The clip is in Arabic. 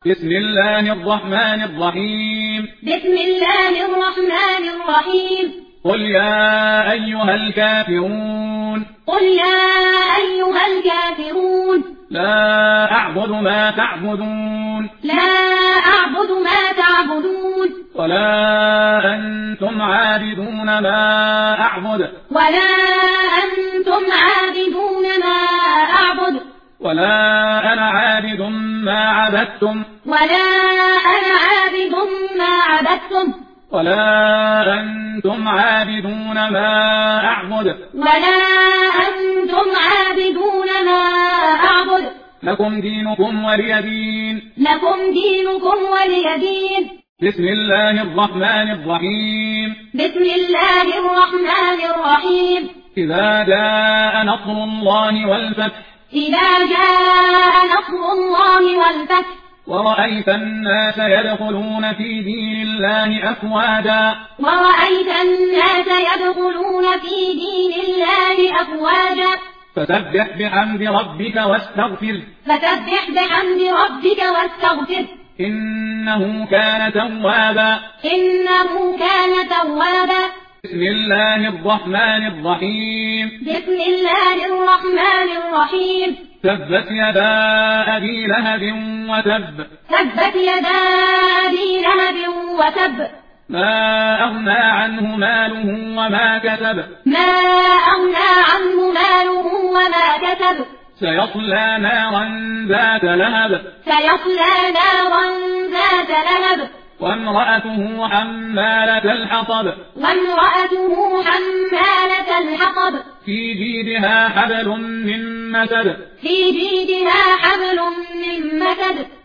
بسم الله الرحمن الرحيم. بسم الله الرحمن الرحيم. قل يا أيها الكافرون. قل يا أيها الكافرون. لا أعبد ما تعبدون. لا أعبد ما تعبدون. ولا أنتم عابدون ما أعبد. ولا أنتم عابدون ما أعبد. ولا أنا عابد ما عبدتم. ولا أنا عابد ما عبدتم. ولا أنتم عابدون ما أعبد. ولا أنتم عابدون ما أعبد. لكم دينكم ولي دين. لكم دينكم ولي دين. بسم الله الرحمن الرحيم. بسم الله الرحمن الرحيم. إذا جاء نصر الله والفتح. إذا جاء نصر الله والفتح. ورأيت الناس يدخلون في دين الله أفواجا. ورأيت الناس يدخلون في دين الله أفواجا. فسبح بحمد ربك واستغفر. فسبح بحمد ربك واستغفر. إنه كان توابا. إنه كان توابا. بسم الله الرحمن الرحيم. بسم الله الرحمن الرحيم. تبت يدا أبي لهب وتب. تبت يدا أبي لهب وتب. ما أغنى عنه ماله وما كسب. ما أغنى عنه ماله وما كسب. سيصلى نارا ذات لهب. سيصلى نارا ذات لهب. وامرأته حمالة الحطب. وامرأته حمالة الحطب. في جيدها حبل من مسد. في جيدها حبل من مسد.